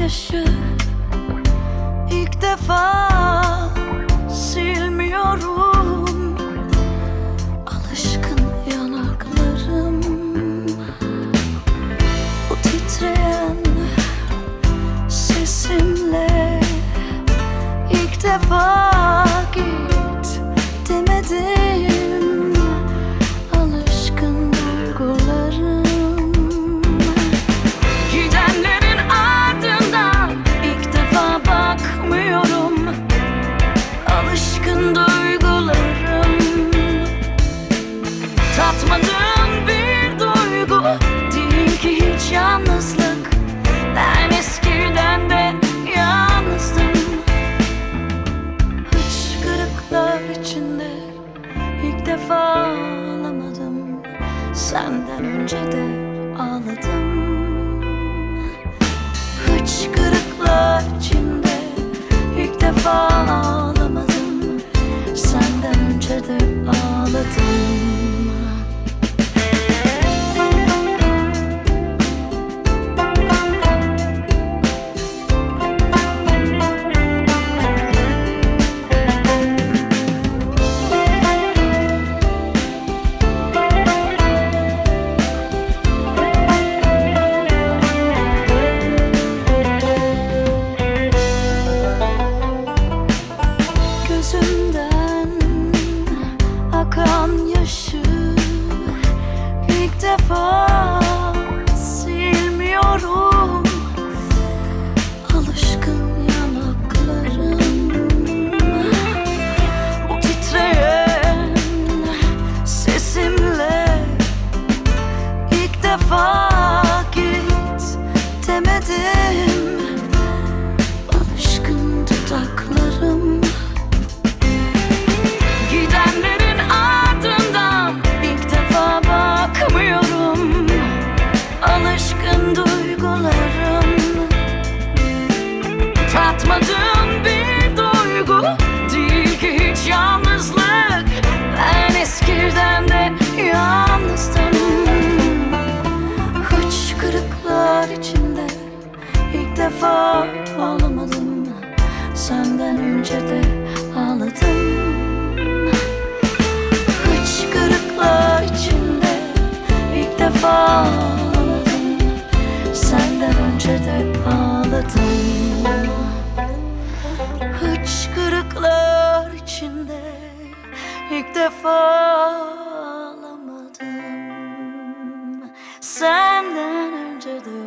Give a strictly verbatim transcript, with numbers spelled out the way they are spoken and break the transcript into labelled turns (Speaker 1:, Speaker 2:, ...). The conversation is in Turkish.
Speaker 1: yaşı ilk defa silmiyorum. Alışkın yanaklarım, bu titreyen sesimle ilk defa git demedim. Alışkın duygularım, gidenlerin ardından ilk defa bakmıyorum. Alışkın duygularım, tatmadığım bir duygu değil ki hiç yalnızlık. Ben eskiden de yalnızdım. Hıçkırıklar içinde ilk defa ağlamadım. Senden önce de ağladım. Hıçkırıklar içinde ilk defa ağlamadım. Senden önce de ağladım. Gözümden akan yaşı ilk defa silmiyorum. Alışkın yanaklarım, bu titreyen sesimle ilk defa git demedim. Alışkın dudaklarım, gidenlerin ardından ilk defa bakmıyorum. Alışkın duygularım, tatmadığım bir duygu değil ki hiç yalnızlık. Ben eskiden de yalnızdım. Hıçkırıklar içinde ilk defa ağlamadım. Senden önce de ağladım. Hıçkırıklar içinde ilk defa ağlamadım. Senden önce de ağladım. Hıçkırıklar içinde ilk defa ağlamadım. Senden önce de